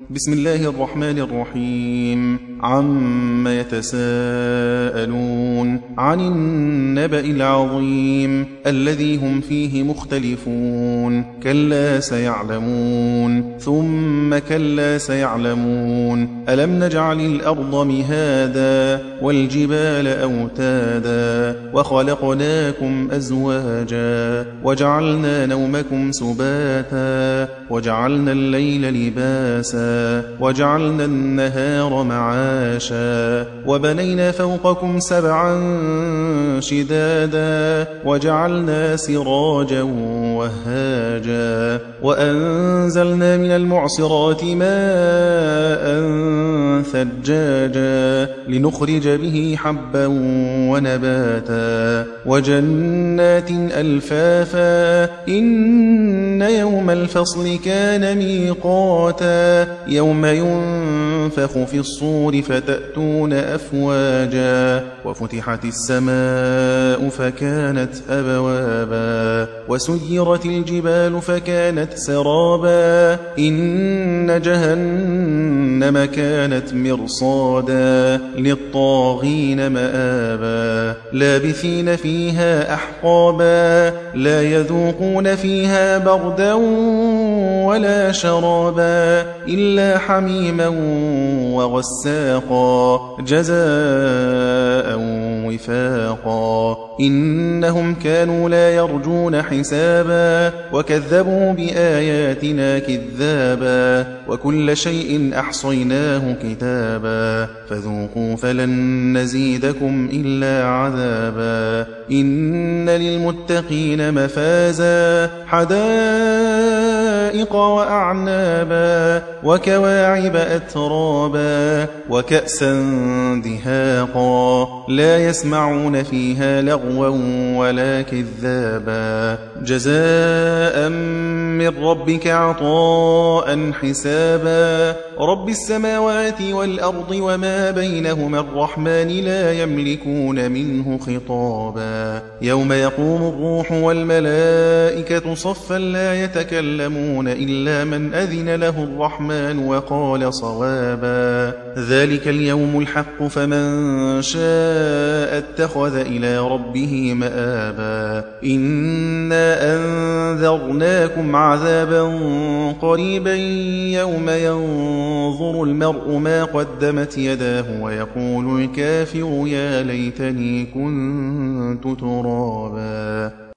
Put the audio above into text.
بسم الله الرحمن الرحيم. عم يتساءلون عن النبأ العظيم الذي هم فيه مختلفون. كلا سيعلمون ثم كلا سيعلمون. ألم نجعل الأرض مهادا والجبال أوتادا وخلقناكم أزواجا وجعلنا نومكم سباتا وجعلنا الليل لباسا وجعلنا النهار معاشا وبنينا فوقكم سبعا شدادا وجعلنا سراجا وهاجا وأنزلنا من المعصرات ماء ثجاجا لنخرج به حبا ونباتا وجنات ألفافا إن يوم الفصل كان ميقاتا يوم ينفخ في الصور فتأتون أفواجا وفتحت السماء فكانت أبوابا وسيرت الجبال فكانت سرابا إن جهنم كانت مرصادا للطاغين مآبا لابثين فيها أحقابا لا يذوقون فيها بردا ولا شرابا إلا حميما وغساقا جزاء وفاقا إنهم كانوا لا يرجون حسابا وكذبوا بآياتنا كذابا وكل شيء أحصيناه كتابا فذوقوا فلن نزيدكم إلا عذابا إن للمتقين مفازا حدائق وأعنابا وكواعب أترابا وكأسا دهاقا لا يسمعون فيها لغوا ولا كذابا جزاء من ربك عطاء حسابا رب السماوات والأرض وما بينهما الرحمن لا يملكون منه خطابا يوم يقوم الروح والملائكة صفا لا يتكلمون إلا من أذن له الرحمن وقال صوابا ذلك اليوم الحق فمن شاء اتخذ إلى ربه مآبا إنا أنذرناكم عذابا قريبا يوم ينظر المرء ما قدمت يداه ويقول الكافر يا ليتني كنت ترابا.